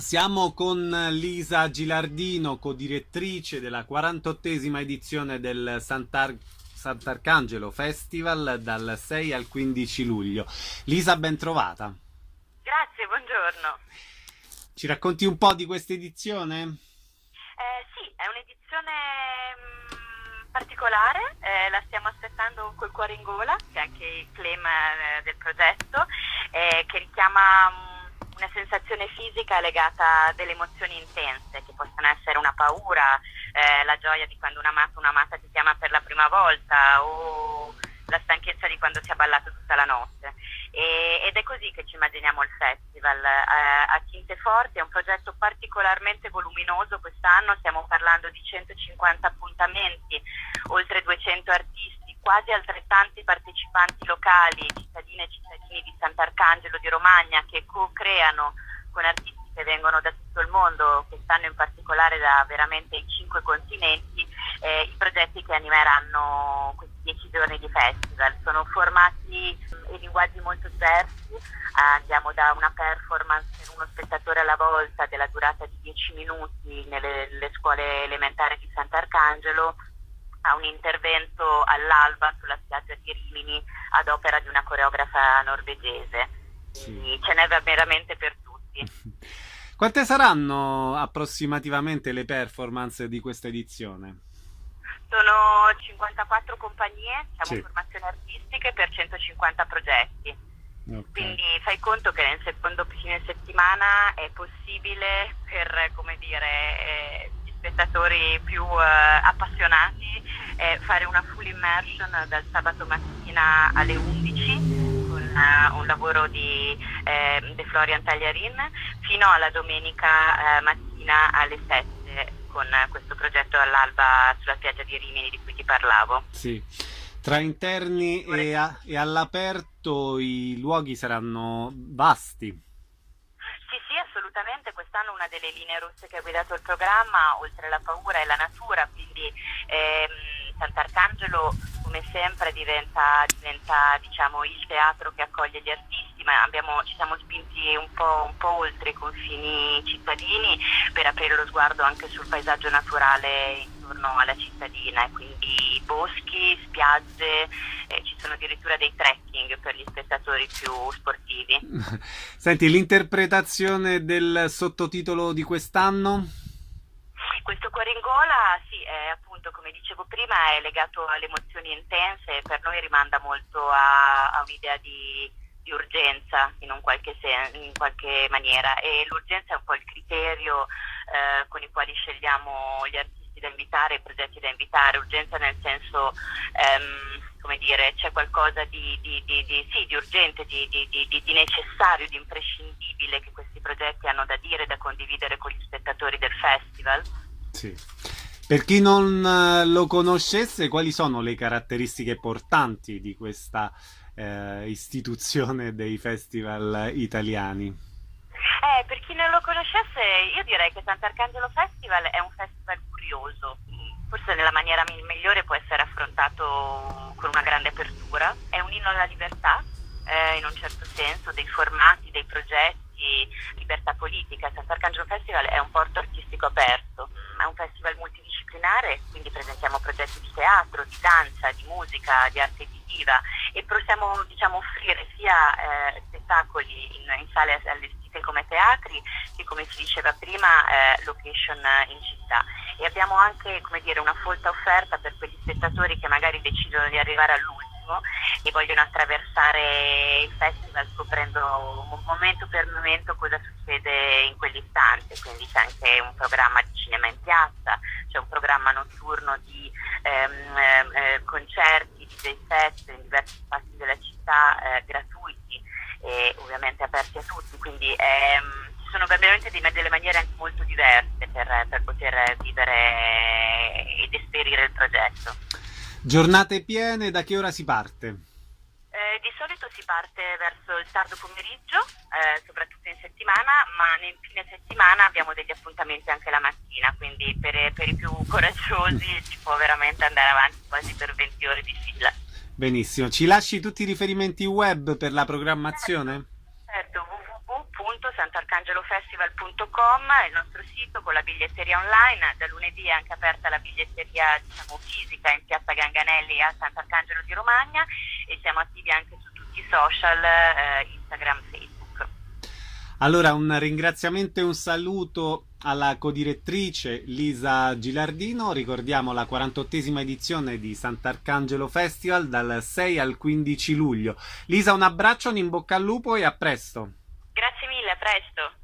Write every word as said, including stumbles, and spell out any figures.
Siamo con Lisa Gilardino, codirettrice della quarantottesima edizione del Sant'Ar- Sant'Arcangelo Festival dal sei al quindici luglio. Lisa, ben trovata. Grazie, buongiorno. Ci racconti un po' di questa edizione? Eh, sì, è un'edizione mm, particolare, eh, la stiamo aspettando col cuore in gola, che è anche il claim eh, del progetto, eh, che richiama mm, una sensazione fisica legata a delle emozioni intense, che possono essere una paura, eh, la gioia di quando un amato o un'amata ti chiama per la prima volta, o la stanchezza di quando si è ballato tutta la notte. E, ed è così che ci immaginiamo il festival, eh, a tinte forti. È un progetto particolarmente voluminoso quest'anno, stiamo parlando di centocinquanta appuntamenti, oltre duecento artisti, quasi altrettanti partecipanti locali, cittadine e cittadini di Sant'Arcangelo di Romagna, che co-creano con artisti che vengono da tutto il mondo, quest'anno in particolare da veramente i cinque continenti, eh, i progetti che animeranno questi dieci giorni di festival. Sono formati in linguaggi molto diversi, eh, andiamo da una performance per uno spettatore alla volta della durata di dieci minuti nelle, nelle scuole elementari di Sant'Arcangelo, a un intervento all'alba sulla spiaggia di Rimini ad opera di una coreografa norvegese. Sì. Quindi ce n'è veramente per tutti. Quante saranno approssimativamente le performance di questa edizione? Sono cinquantaquattro compagnie, diciamo, Sì. formazioni artistiche per centocinquanta progetti. Ok. Quindi fai conto che nel secondo fine settimana è possibile per, come dire, eh, gli spettatori più eh, appassionati eh, fare una full immersion dal sabato mattina alle undici con eh, un lavoro di eh, De Florian Tagliarin fino alla domenica eh, mattina alle sette con eh, questo progetto all'alba sulla spiaggia di Rimini di cui ti parlavo. Sì. Tra interni e, a- e all'aperto i luoghi saranno vasti. Sì, sì, assolutamente. Quest'anno una delle linee rosse che ha guidato il programma, oltre alla paura, è la natura, quindi ehm, Sant'Arcangelo, come sempre, diventa, diventa diciamo, il teatro che accoglie gli artisti, ma abbiamo, ci siamo spinti un po', un po' oltre i confini cittadini per aprire lo sguardo anche sul paesaggio naturale intorno alla cittadina, e quindi boschi, spiagge, eh, ci sono addirittura dei trekking per gli spettatori più sportivi. Senti, l'interpretazione del sottotitolo di quest'anno? Questo cuore in gola, sì, è, appunto, come dicevo prima, è legato alle emozioni intense e per noi rimanda molto a, a un'idea di, di urgenza in un qualche sen- in qualche maniera, e l'urgenza è un po' il criterio eh, con i quali scegliamo gli artisti da invitare, i progetti da invitare. Urgenza nel senso, ehm, come dire, c'è qualcosa di, di, di, di, sì, di urgente, di, di, di, di necessario, di imprescindibile che questi progetti hanno da dire, da condividere con gli spettatori del festival. Sì. Per chi non eh, lo conoscesse, quali sono le caratteristiche portanti di questa eh, istituzione dei festival italiani? Eh, per chi non lo conoscesse, io direi che Sant'Arcangelo Festival è un festival curioso. Forse nella maniera mi- migliore può essere affrontato con una grande apertura. È un inno alla libertà, eh, in un certo senso, dei formati, dei progetti, libertà politica. Sant'Arcangelo Festival è un porto artistico aperto, è un festival multidisciplinare, quindi presentiamo progetti di teatro, di danza, di musica, di arte visiva, e possiamo, diciamo, offrire sia eh, spettacoli in, in sale allestite come teatri che, come si diceva prima, eh, location in città. E abbiamo anche, come dire, una folta offerta per quegli spettatori che magari decidono di arrivare all'ultimo e vogliono attraversare il festival scoprendo un momento per momento cosa succede in quell'istante. Quindi c'è anche un programma di cinema in piazza, c'è un programma notturno di ehm, eh, concerti, D J set in diversi spazi della città, eh, gratuiti e ovviamente aperti a tutti. Quindi ehm, ci sono veramente dei- delle maniere anche molto diverse per, per poter vivere ed esperire il progetto. Giornate piene, da che ora si parte? Eh, di solito si parte verso il tardo pomeriggio, eh, soprattutto in settimana, ma nel fine settimana abbiamo degli appuntamenti anche la mattina, quindi per, per i più coraggiosi si può veramente andare avanti quasi per venti ore di fila. Benissimo, ci lasci tutti i riferimenti web per la Certo, programmazione? certo, w w w punto sant'arcangelofestival punto com, il nostro sito con la biglietteria online. Da lunedì è anche aperta la biglietteria, diciamo, fisica in piazza Ganganelli a Sant'Arcangelo di Romagna, e siamo attivi anche su tutti i social, eh, Instagram, Facebook. Allora, un ringraziamento e un saluto alla codirettrice Lisa Gilardino. Ricordiamo la quarantottesima edizione di Sant'Arcangelo Festival dal sei al quindici luglio. Lisa, un abbraccio, un in bocca al lupo e a presto. Grazie mille, a presto.